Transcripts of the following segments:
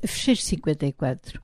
Fecheiro 54.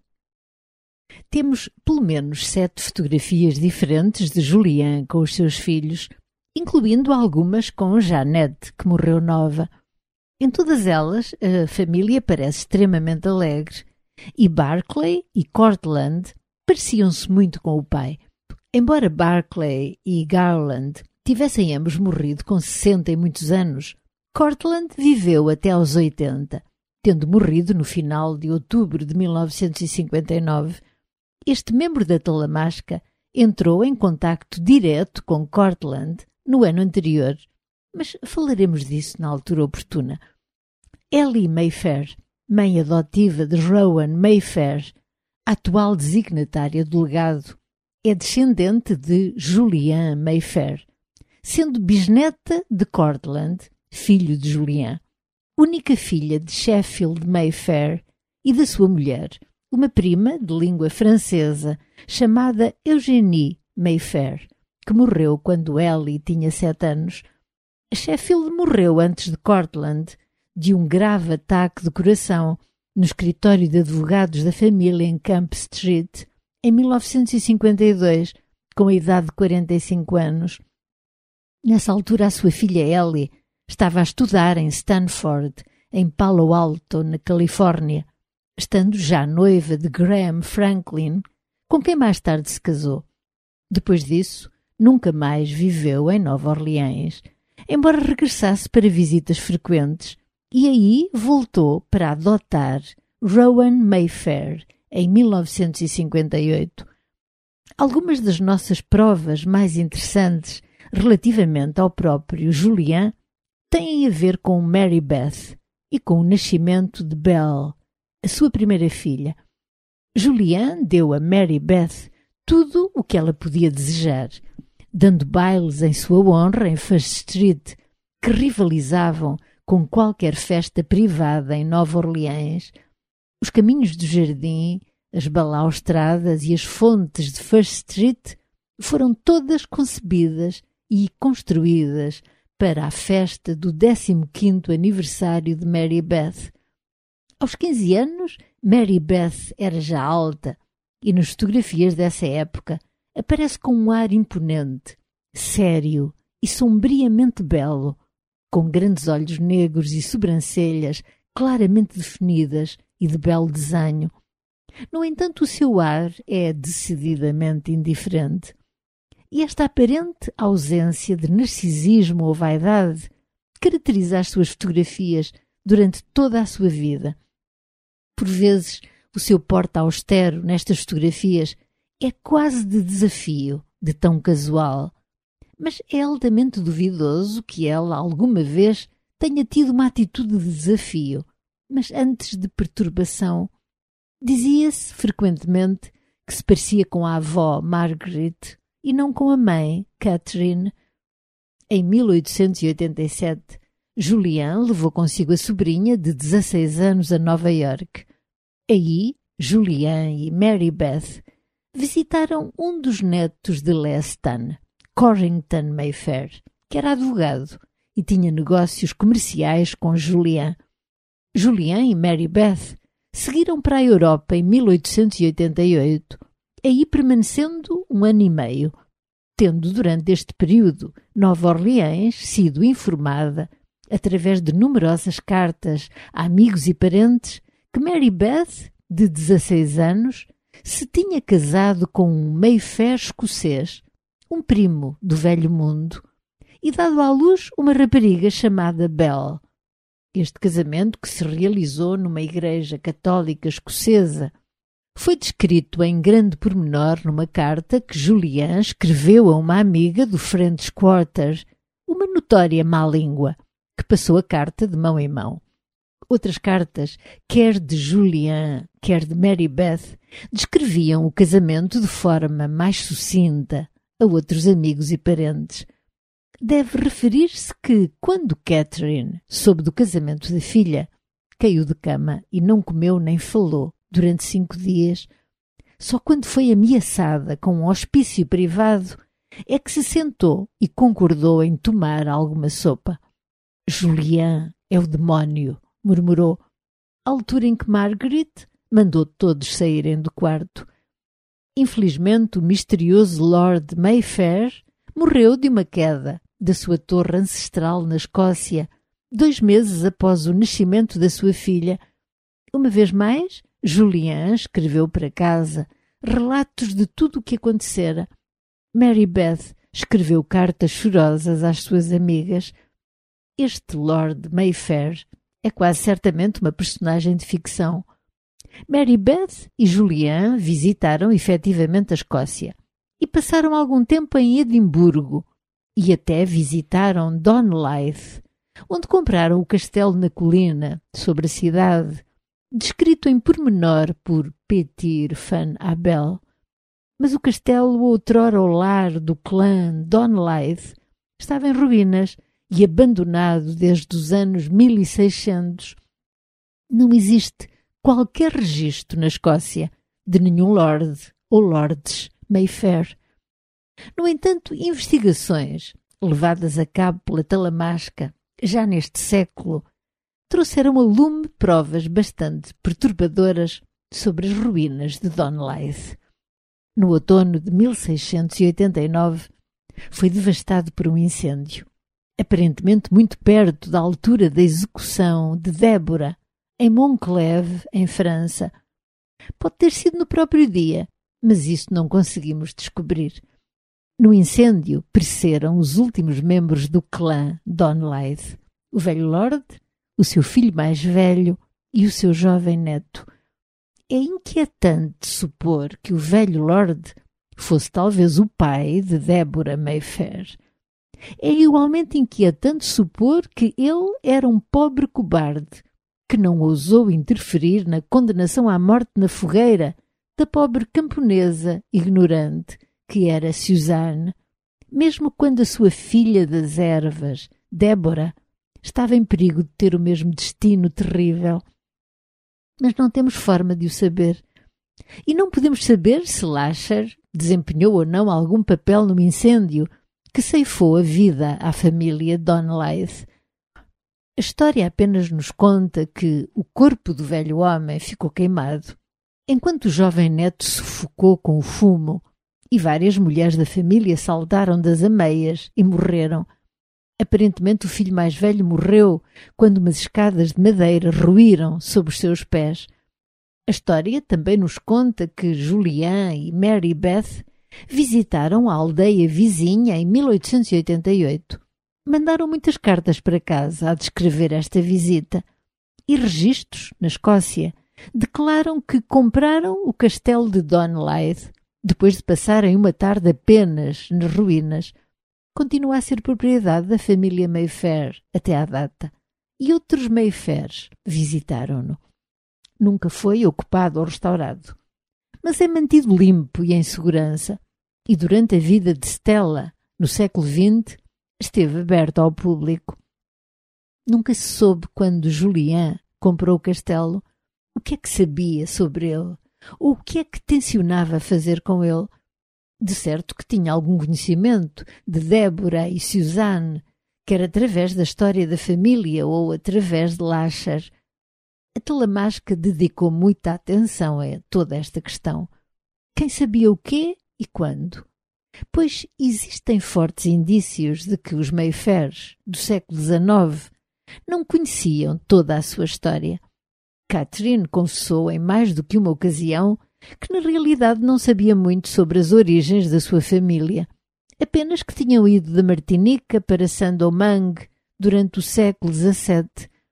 Temos pelo menos 7 fotografias diferentes de Julian com os seus filhos, incluindo algumas com Jeanette, que morreu nova. Em todas elas, a família parece extremamente alegre e Barclay e Cortland pareciam-se muito com o pai. Embora Barclay e Garland tivessem ambos morrido com 60 e muitos anos, Cortland viveu até aos 80, tendo morrido no final de outubro de 1959. Este membro da Talamasca entrou em contacto direto com Cortland no ano anterior, mas falaremos disso na altura oportuna. Ellie Mayfair, mãe adotiva de Rowan Mayfair, atual designatária do legado, é descendente de Julian Mayfair, sendo bisneta de Cortland, filho de Julian, única filha de Sheffield Mayfair e da sua mulher, uma prima de língua francesa chamada Eugénie Mayfair, que morreu quando Ellie tinha 7 anos. Sheffield morreu antes de Cortland de um grave ataque de coração no escritório de advogados da família em Camp Street em 1952, com a idade de 45 anos. Nessa altura, a sua filha Ellie estava a estudar em Stanford, em Palo Alto, na Califórnia, estando já noiva de Graham Franklin, com quem mais tarde se casou. Depois disso, nunca mais viveu em Nova Orleans, embora regressasse para visitas frequentes, e aí voltou para adotar Rowan Mayfair em 1958. Algumas das nossas provas mais interessantes relativamente ao próprio Julian têm a ver com Mary Beth e com o nascimento de Belle, a sua primeira filha. Julian deu a Mary Beth tudo o que ela podia desejar, dando bailes em sua honra em First Street, que rivalizavam com qualquer festa privada em Nova Orleans. Os caminhos do jardim, as balaustradas e as fontes de First Street foram todas concebidas e construídas para a festa do 15º aniversário de Mary Beth. Aos 15 anos, Mary Beth era já alta e nas fotografias dessa época aparece com um ar imponente, sério e sombriamente belo, com grandes olhos negros e sobrancelhas claramente definidas e de belo desenho. No entanto, o seu ar é decididamente indiferente. E esta aparente ausência de narcisismo ou vaidade caracteriza as suas fotografias durante toda a sua vida. Por vezes, o seu porte austero nestas fotografias é quase de desafio, de tão casual. Mas é altamente duvidoso que ela alguma vez tenha tido uma atitude de desafio, mas antes de perturbação. Dizia-se frequentemente que se parecia com a avó Margaret e não com a mãe Catherine. Em 1887, Julian levou consigo a sobrinha de 16 anos a Nova York. Aí, Julian e Mary Beth visitaram um dos netos de Lestan, Corrington Mayfair, que era advogado e tinha negócios comerciais com Julian. Julian e Mary Beth seguiram para a Europa em 1888, aí permanecendo 1 ano e meio, tendo durante este período Nova Orleans sido informada, através de numerosas cartas a amigos e parentes, que Mary Beth, de 16 anos, se tinha casado com um Mayfair escocês, um primo do velho mundo, e dado à luz uma rapariga chamada Belle. Este casamento, que se realizou numa igreja católica escocesa, foi descrito em grande pormenor numa carta que Julian escreveu a uma amiga do French Quarter, uma notória má língua, que passou a carta de mão em mão. Outras cartas, quer de Julian, quer de Mary Beth, descreviam o casamento de forma mais sucinta a outros amigos e parentes. Deve referir-se que, quando Catherine soube do casamento da filha, caiu de cama e não comeu nem falou durante 5 dias. Só quando foi ameaçada com um hospício privado é que se sentou e concordou em tomar alguma sopa. Julian é o demónio, murmurou, à altura em que Margaret mandou todos saírem do quarto. Infelizmente, o misterioso Lord Mayfair morreu de uma queda da sua torre ancestral na Escócia, 2 meses após o nascimento da sua filha. Uma vez mais, Julian escreveu para casa relatos de tudo o que acontecera. Mary Beth escreveu cartas chorosas às suas amigas. Este Lord Mayfair é quase certamente uma personagem de ficção. Mary Beth e Julian visitaram efetivamente a Escócia e passaram algum tempo em Edimburgo e até visitaram Donleith, onde compraram o castelo na colina sobre a cidade, descrito em pormenor por Petir van Abel. Mas o castelo, outrora o lar do clã Donleith, estava em ruínas e abandonado desde os anos 1600. Não existe qualquer registro na Escócia de nenhum lord ou lords Mayfair. No entanto, investigações levadas a cabo pela Talamasca já neste século trouxeram a lume provas bastante perturbadoras sobre as ruínas de Donleith. No outono de 1689, foi devastado por um incêndio, aparentemente muito perto da altura da execução de Débora, em Montcleve, em França. Pode ter sido no próprio dia, mas isso não conseguimos descobrir. No incêndio pereceram os últimos membros do clã Donleith, o velho Lord, o seu filho mais velho e o seu jovem neto. É inquietante supor que o velho Lord fosse talvez o pai de Débora Mayfair. É igualmente inquietante supor que ele era um pobre cobarde que não ousou interferir na condenação à morte na fogueira da pobre camponesa ignorante que era Suzanne, mesmo quando a sua filha das ervas, Débora, estava em perigo de ter o mesmo destino terrível. Mas não temos forma de o saber. E não podemos saber se Lasher desempenhou ou não algum papel no incêndio que ceifou a vida à família Donleith. A história apenas nos conta que o corpo do velho homem ficou queimado, enquanto o jovem neto sufocou com o fumo, e várias mulheres da família saltaram das ameias e morreram. Aparentemente o filho mais velho morreu quando umas escadas de madeira ruíram sobre os seus pés. A história também nos conta que Julian e Mary Beth visitaram a aldeia vizinha em 1888. Mandaram muitas cartas para casa a descrever esta visita. E registros, na Escócia, declaram que compraram o castelo de Donleith depois de passarem uma tarde apenas nas ruínas. Continua a ser propriedade da família Mayfair até à data. E outros Mayfairs visitaram-no. Nunca foi ocupado ou restaurado, mas é mantido limpo e em segurança. E durante a vida de Stella, no século XX, esteve aberto ao público. Nunca se soube quando Julian comprou o castelo o que é que sabia sobre ele, ou o que é que tencionava fazer com ele. De certo que tinha algum conhecimento de Débora e Suzanne, quer através da história da família ou através de Lasher. A Talamasca dedicou muita atenção a toda esta questão. Quem sabia o quê e quando? Pois existem fortes indícios de que os Mayfairs do século XIX não conheciam toda a sua história. Catherine confessou em mais do que uma ocasião que na realidade não sabia muito sobre as origens da sua família, apenas que tinham ido de Martinica para Saint-Domingue durante o século XVII.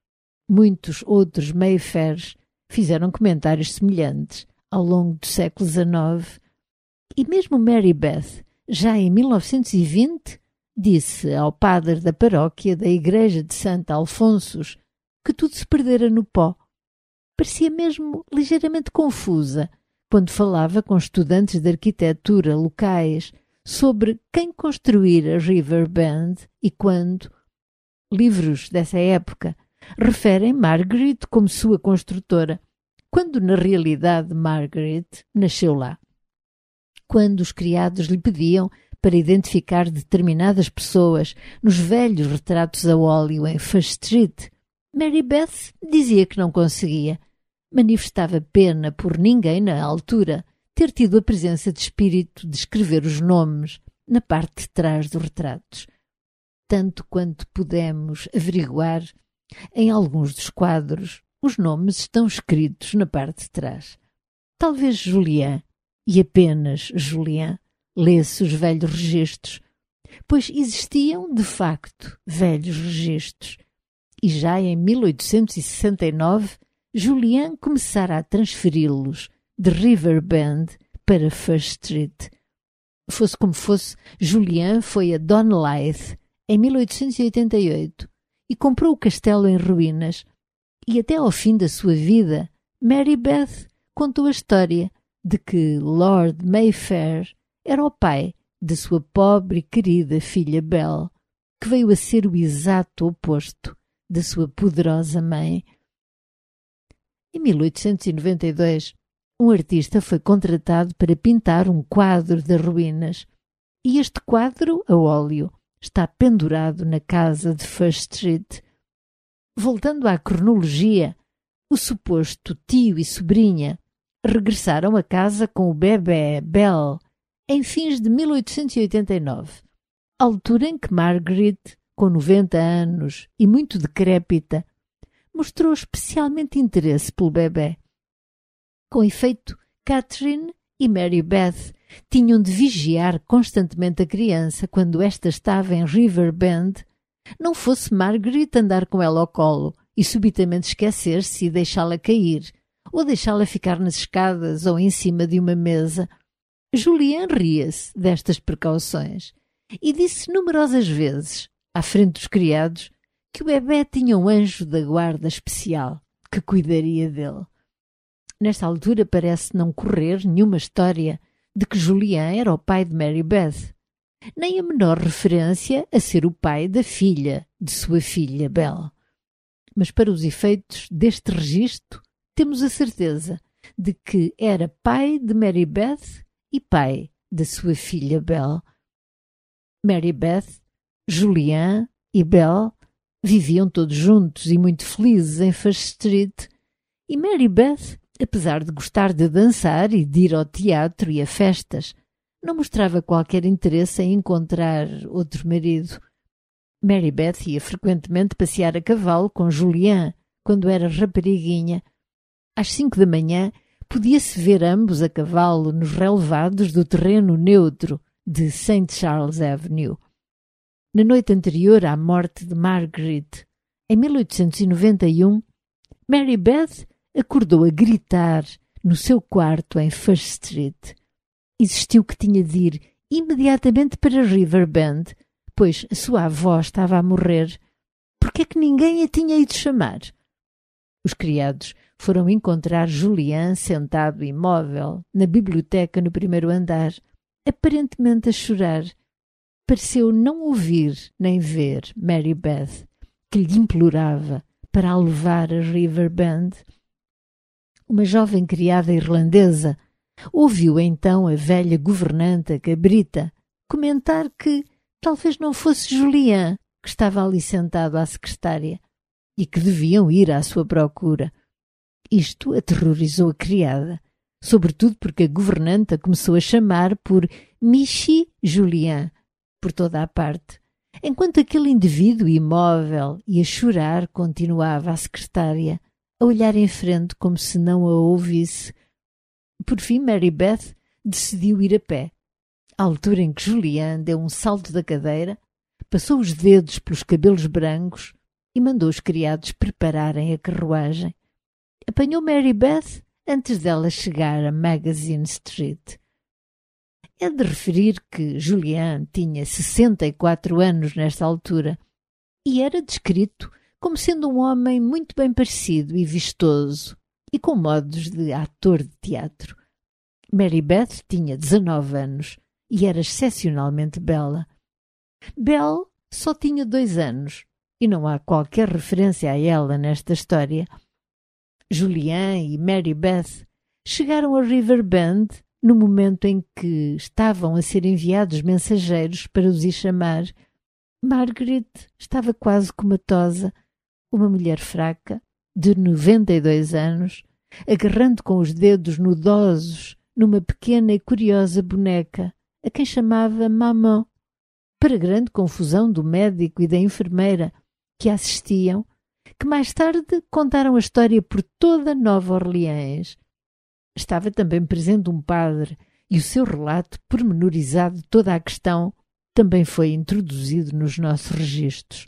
Muitos outros Mayfairs fizeram comentários semelhantes ao longo do século XIX. E mesmo Mary Beth, já em 1920, disse ao padre da paróquia da igreja de Santo Alfonsos que tudo se perdera no pó. Parecia mesmo ligeiramente confusa quando falava com estudantes de arquitetura locais sobre quem construir a River Bend e quando. Livros dessa época referem Margaret como sua construtora, quando na realidade Margaret nasceu lá. Quando os criados lhe pediam para identificar determinadas pessoas nos velhos retratos a óleo em First Street, Mary Beth dizia que não conseguia, manifestava pena por ninguém na altura ter tido a presença de espírito de escrever os nomes na parte de trás dos retratos. Tanto quanto pudemos averiguar, em alguns dos quadros, os nomes estão escritos na parte de trás. Talvez Julian, e apenas Julian, lesse os velhos registros, pois existiam, de facto, velhos registros. E já em 1869, Julian começara a transferi-los de Riverbend para First Street. Fosse como fosse, Julian foi a Donleith em 1888 e comprou o castelo em ruínas. E até ao fim da sua vida, Mary Beth contou a história de que Lord Mayfair era o pai da sua pobre e querida filha Belle, que veio a ser o exato oposto da sua poderosa mãe. Em 1892, um artista foi contratado para pintar um quadro das ruínas, e este quadro, a óleo, está pendurado na casa de First Street. Voltando à cronologia, o suposto tio e sobrinha regressaram a casa com o bebê Belle em fins de 1889, altura em que Margaret, com 90 anos e muito decrépita, mostrou especialmente interesse pelo bebê. Com efeito, Catherine e Mary Beth tinham de vigiar constantemente a criança quando esta estava em Riverbend, não fosse Margaret andar com ela ao colo e subitamente esquecer-se e deixá-la cair, ou deixá-la ficar nas escadas ou em cima de uma mesa. Julian ria-se destas precauções e disse numerosas vezes, à frente dos criados, que o bebê tinha um anjo da guarda especial que cuidaria dele. Nesta altura parece não correr nenhuma história de que Julian era o pai de Mary Beth, nem a menor referência a ser o pai da filha de sua filha Belle. Mas para os efeitos deste registro, temos a certeza de que era pai de Mary Beth e pai da sua filha Belle. Mary Beth, Julian e Belle viviam todos juntos e muito felizes em First Street, e Mary Beth, apesar de gostar de dançar e de ir ao teatro e a festas, não mostrava qualquer interesse em encontrar outro marido. Mary Beth ia frequentemente passear a cavalo com Julian quando era rapariguinha. Às 5 da manhã podia-se ver ambos a cavalo nos relevados do terreno neutro de St. Charles Avenue. Na noite anterior à morte de Margaret, em 1891, Mary Beth acordou a gritar no seu quarto em First Street. Insistiu que tinha de ir imediatamente para Riverbend, pois a sua avó estava a morrer. Por que é que ninguém a tinha ido chamar? Os criados foram encontrar Julian sentado imóvel na biblioteca no primeiro andar, aparentemente a chorar. Pareceu não ouvir nem ver Mary Beth, que lhe implorava para a levar a Riverbend. Uma jovem criada irlandesa ouviu então a velha governanta cabrita comentar que talvez não fosse Julian que estava ali sentado à secretária e que deviam ir à sua procura. Isto aterrorizou a criada, sobretudo porque a governanta começou a chamar por Michi Julian por toda a parte, enquanto aquele indivíduo imóvel e a chorar continuava a secretária, a olhar em frente como se não a ouvisse. Por fim, Mary Beth decidiu ir a pé, à altura em que Julian deu um salto da cadeira, passou os dedos pelos cabelos brancos e mandou os criados prepararem a carruagem. Apanhou Mary Beth antes dela chegar a Magazine Street. É de referir que Julian tinha 64 anos nesta altura e era descrito como sendo um homem muito bem parecido e vistoso e com modos de ator de teatro. Mary Beth tinha 19 anos e era excepcionalmente bela. Belle só tinha 2 anos e não há qualquer referência a ela nesta história. Julian e Mary Beth chegaram a Riverbend no momento em que estavam a ser enviados mensageiros para os ir chamar. Margaret estava quase comatosa, uma mulher fraca, de 92 anos, agarrando com os dedos nudosos numa pequena e curiosa boneca, a quem chamava Maman, para grande confusão do médico e da enfermeira que a assistiam, que mais tarde contaram a história por toda Nova Orleans. Estava também presente um padre e o seu relato pormenorizado de toda a questão também foi introduzido nos nossos registros.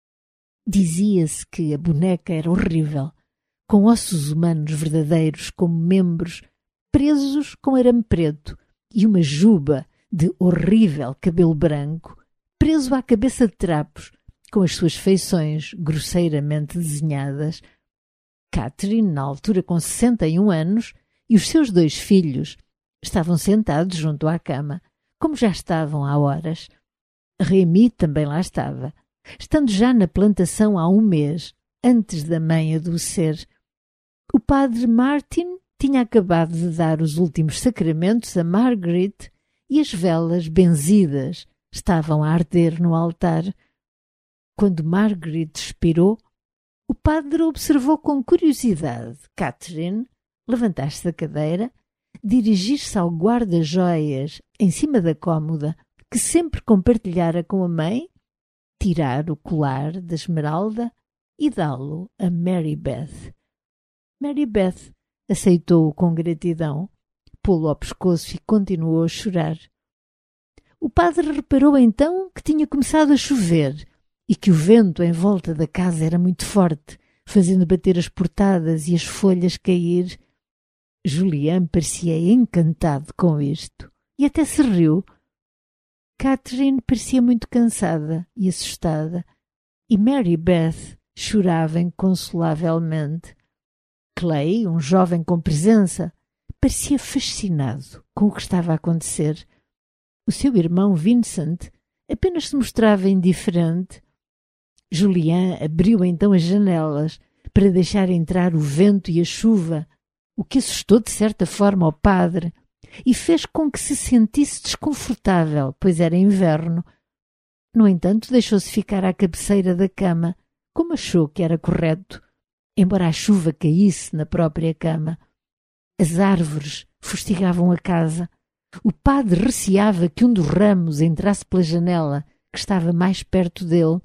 Dizia-se que a boneca era horrível, com ossos humanos verdadeiros como membros, presos com arame preto e uma juba de horrível cabelo branco, preso à cabeça de trapos, com as suas feições grosseiramente desenhadas. Catherine, na altura com 61 anos, e os seus 2 filhos estavam sentados junto à cama, como já estavam há horas. Rémy também lá estava, estando já na plantação há um mês, antes da mãe adoecer. O padre Martin tinha acabado de dar os últimos sacramentos a Margaret e as velas benzidas estavam a arder no altar. Quando Margaret expirou, o padre observou com curiosidade Catherine levantar-se da cadeira, dirigir-se ao guarda-joias em cima da cômoda que sempre compartilhara com a mãe, tirar o colar da esmeralda e dá-lo a Mary Beth. Mary Beth aceitou-o com gratidão, pô-lo ao pescoço e continuou a chorar. O padre reparou então que tinha começado a chover e que o vento em volta da casa era muito forte, fazendo bater as portadas e as folhas cair. Julian parecia encantado com isto e até se riu. Catherine parecia muito cansada e assustada e Mary Beth chorava inconsolavelmente. Clay, um jovem com presença, parecia fascinado com o que estava a acontecer. O seu irmão Vincent apenas se mostrava indiferente. Julian abriu então as janelas para deixar entrar o vento e a chuva, o que assustou de certa forma ao padre e fez com que se sentisse desconfortável, pois era inverno. No entanto, deixou-se ficar à cabeceira da cama, como achou que era correto, embora a chuva caísse na própria cama. As árvores fustigavam a casa. O padre receava que um dos ramos entrasse pela janela, que estava mais perto dele.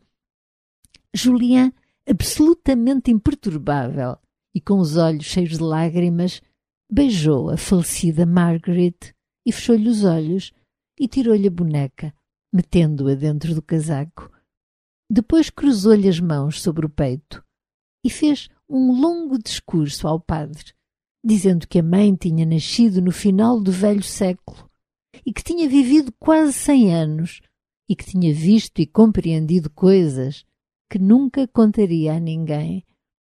Julian, absolutamente imperturbável e com os olhos cheios de lágrimas, beijou a falecida Margaret e fechou-lhe os olhos e tirou-lhe a boneca, metendo-a dentro do casaco. Depois cruzou-lhe as mãos sobre o peito e fez um longo discurso ao padre, dizendo que a mãe tinha nascido no final do velho século e que tinha vivido quase 100 anos e que tinha visto e compreendido coisas que nunca contaria a ninguém.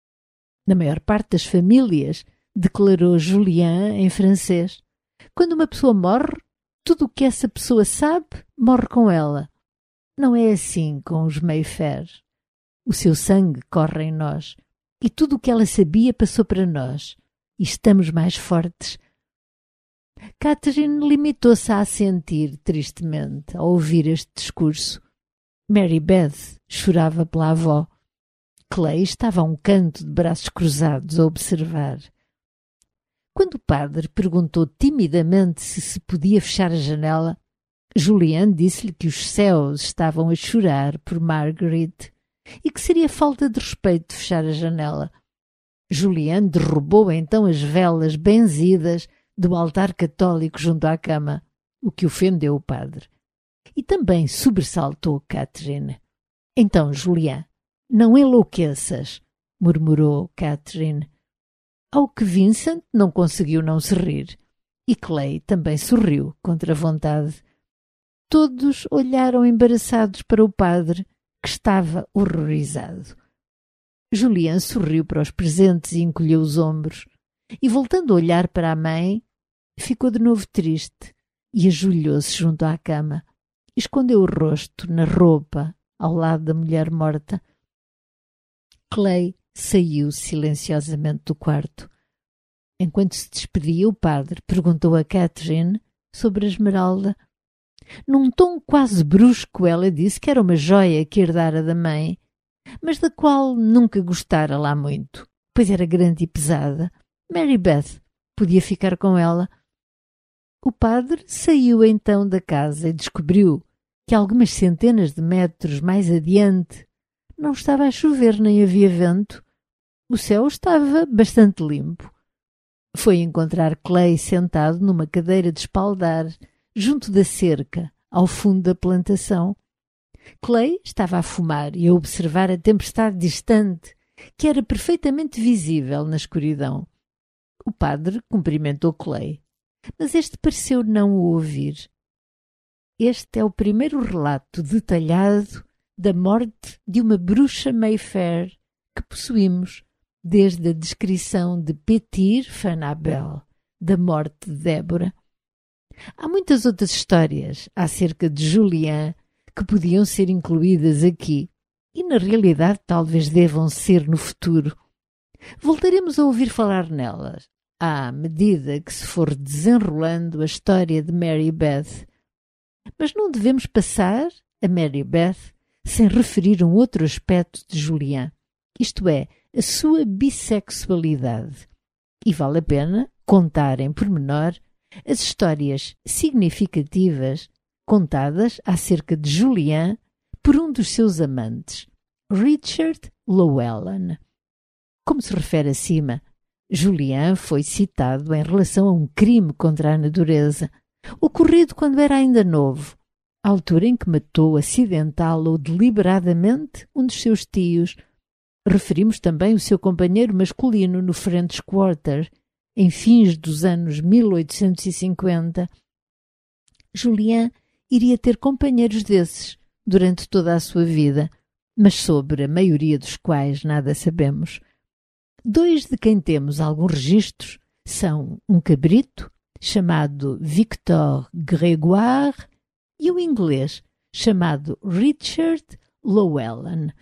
Na maior parte das famílias, declarou Julian em francês, quando uma pessoa morre, tudo o que essa pessoa sabe morre com ela. Não é assim com os Mayfair. O seu sangue corre em nós e tudo o que ela sabia passou para nós e estamos mais fortes. Catherine limitou-se a assentir tristemente ao ouvir este discurso. Mary Beth chorava pela avó. Clay estava a um canto de braços cruzados a observar. Quando o padre perguntou timidamente se podia fechar a janela, Julian disse-lhe que os céus estavam a chorar por Margaret e que seria falta de respeito fechar a janela. Julian derrubou então as velas benzidas do altar católico junto à cama, o que ofendeu o padre. E também sobressaltou Catherine. Então, Julian, não enlouqueças, murmurou Catherine. Ao que Vincent não conseguiu não se rir, e Clay também sorriu contra a vontade. Todos olharam embaraçados para o padre, que estava horrorizado. Julian sorriu para os presentes e encolheu os ombros, e voltando a olhar para a mãe, ficou de novo triste e ajoelhou-se junto à cama. Escondeu o rosto na roupa ao lado da mulher morta. Clay saiu silenciosamente do quarto. Enquanto se despedia, o padre perguntou a Catherine sobre a esmeralda. Num tom quase brusco, ela disse que era uma joia que herdara da mãe, mas da qual nunca gostara lá muito, pois era grande e pesada, Mary Beth podia ficar com ela. O padre saiu então da casa e descobriu que algumas centenas de metros mais adiante não estava a chover nem havia vento. O céu estava bastante limpo. Foi encontrar Clay sentado numa cadeira de espaldar, junto da cerca, ao fundo da plantação. Clay estava a fumar e a observar a tempestade distante, que era perfeitamente visível na escuridão. O padre cumprimentou Clay, mas este pareceu não o ouvir. Este é o primeiro relato detalhado da morte de uma bruxa Mayfair que possuímos, desde a descrição de Petir Van Abel, da morte de Débora. Há muitas outras histórias acerca de Julian que podiam ser incluídas aqui e, na realidade, talvez devam ser no futuro. Voltaremos a ouvir falar nelas à medida que se for desenrolando a história de Mary Beth. Mas não devemos passar a Mary Beth sem referir um outro aspecto de Julian, isto é, a sua bissexualidade. E vale a pena contar em pormenor as histórias significativas contadas acerca de Julian por um dos seus amantes, Richard Llewellyn. Como se refere acima, Julian foi citado em relação a um crime contra a natureza, ocorrido quando era ainda novo, à altura em que matou acidental ou deliberadamente um dos seus tios. Referimos também o seu companheiro masculino no French Quarter, em fins dos anos 1850. Julian iria ter companheiros desses durante toda a sua vida, mas sobre a maioria dos quais nada sabemos. Dois de quem temos alguns registros são um cabrito, chamado Victor Grégoire, e um inglês, chamado Richard Llewellyn.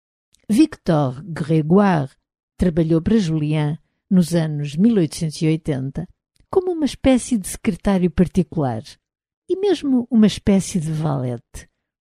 Victor Grégoire trabalhou para Julian nos anos 1880 como uma espécie de secretário particular e mesmo uma espécie de valete.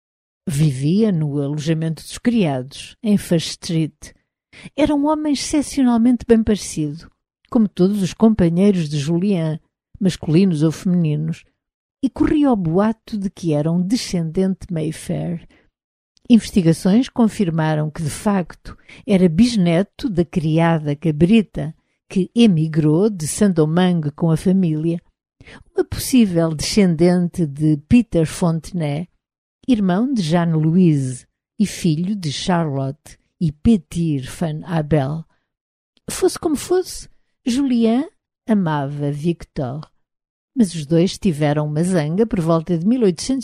Vivia no alojamento dos criados, em First Street. Era um homem excepcionalmente bem parecido, como todos os companheiros de Julian, masculinos ou femininos, e corria o boato de que era um descendente Mayfair. Investigações confirmaram que, de facto, era bisneto da criada cabrita que emigrou de Saint-Domingue com a família, uma possível descendente de Peter Fontenay, irmão de Jeanne-Louise e filho de Charlotte e Petir Van Abel. Fosse como fosse, Julian amava Victor, mas os dois tiveram uma zanga por volta de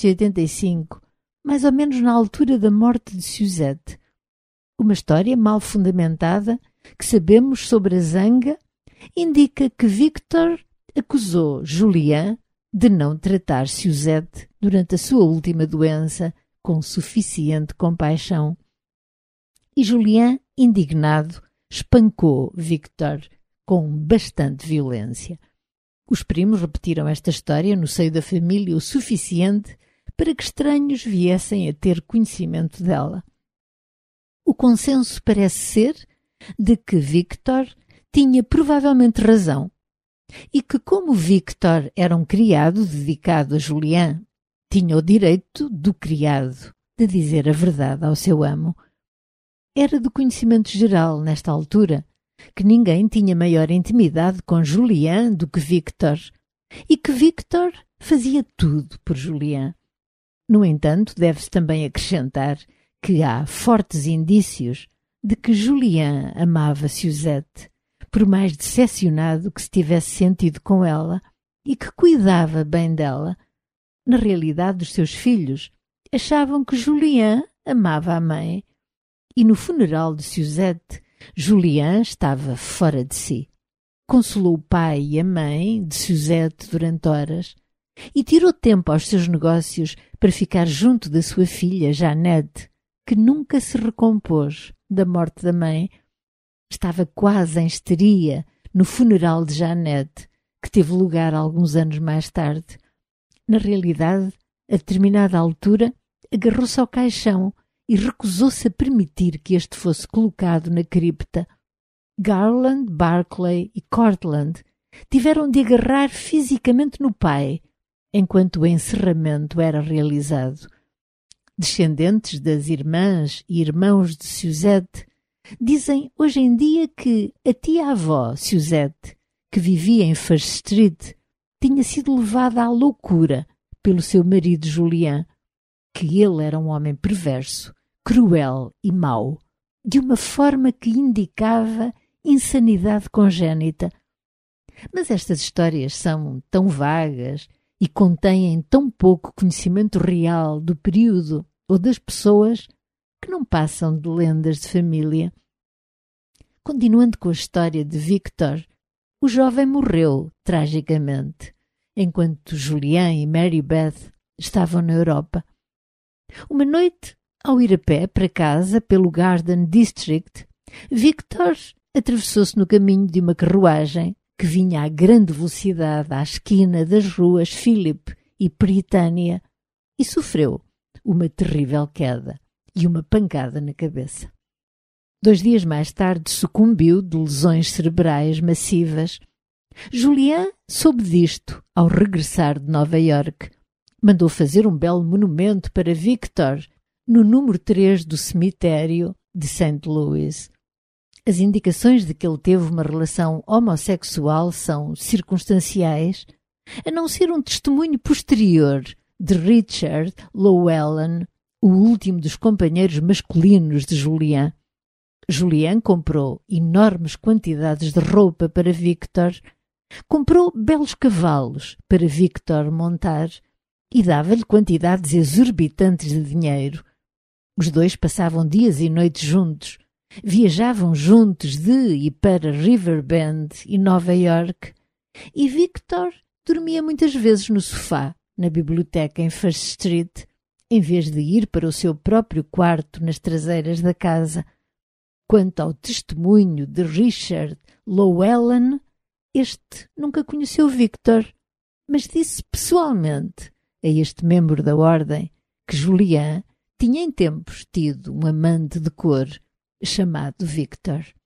1885, mais ou menos na altura da morte de Suzette. Uma história mal fundamentada que sabemos sobre a zanga indica que Victor acusou Julian de não tratar Suzette durante a sua última doença com suficiente compaixão. E Julian, indignado, espancou Victor com bastante violência. Os primos repetiram esta história no seio da família o suficiente para que estranhos viessem a ter conhecimento dela. O consenso parece ser de que Victor tinha provavelmente razão e que, como Victor era um criado dedicado a Julian, tinha o direito do criado de dizer a verdade ao seu amo. Era do conhecimento geral, nesta altura, que ninguém tinha maior intimidade com Julian do que Victor, e que Victor fazia tudo por Julian. No entanto, deve-se também acrescentar que há fortes indícios de que Julian amava Suzette, por mais decepcionado que se tivesse sentido com ela, e que cuidava bem dela. Na realidade, os seus filhos achavam que Julian amava a mãe, e no funeral de Suzette, Julian estava fora de si. Consolou o pai e a mãe de Suzette durante horas e tirou tempo aos seus negócios para ficar junto da sua filha, Jeannette, que nunca se recompôs da morte da mãe. Estava quase em histeria no funeral de Jeannette, que teve lugar alguns anos mais tarde. Na realidade, a determinada altura, agarrou-se ao caixão e recusou-se a permitir que este fosse colocado na cripta. Garland, Barclay e Cortlandt tiveram de agarrar fisicamente no pai, enquanto o encerramento era realizado. Descendentes das irmãs e irmãos de Suzette dizem hoje em dia que a tia-avó Suzette, que vivia em First Street, tinha sido levada à loucura pelo seu marido Julian, que ele era um homem perverso, cruel e mau, de uma forma que indicava insanidade congénita. Mas estas histórias são tão vagas e contêm tão pouco conhecimento real do período ou das pessoas que não passam de lendas de família. Continuando com a história de Victor, o jovem morreu tragicamente, enquanto Julian e Mary Beth estavam na Europa. Uma noite, ao ir a pé para casa pelo Garden District, Victor atravessou-se no caminho de uma carruagem que vinha a grande velocidade à esquina das ruas Phillip e Britânia e sofreu uma terrível queda e uma pancada na cabeça. 2 dias mais tarde sucumbiu de lesões cerebrais massivas. Julian soube disto ao regressar de Nova Iorque. Mandou fazer um belo monumento para Victor no número 3 do cemitério de St. Louis. As indicações de que ele teve uma relação homossexual são circunstanciais, a não ser um testemunho posterior de Richard Llewellyn, o último dos companheiros masculinos de Julian. Julian comprou enormes quantidades de roupa para Victor, comprou belos cavalos para Victor montar e dava-lhe quantidades exorbitantes de dinheiro. Os dois passavam dias e noites juntos, viajavam juntos de e para Riverbend e Nova Iorque, e Victor dormia muitas vezes no sofá, na biblioteca em First Street, em vez de ir para o seu próprio quarto nas traseiras da casa. Quanto ao testemunho de Richard Llewellyn, este nunca conheceu Victor, mas disse pessoalmente a este membro da ordem que Julian tinha em tempos tido um amante de cor chamado Victor.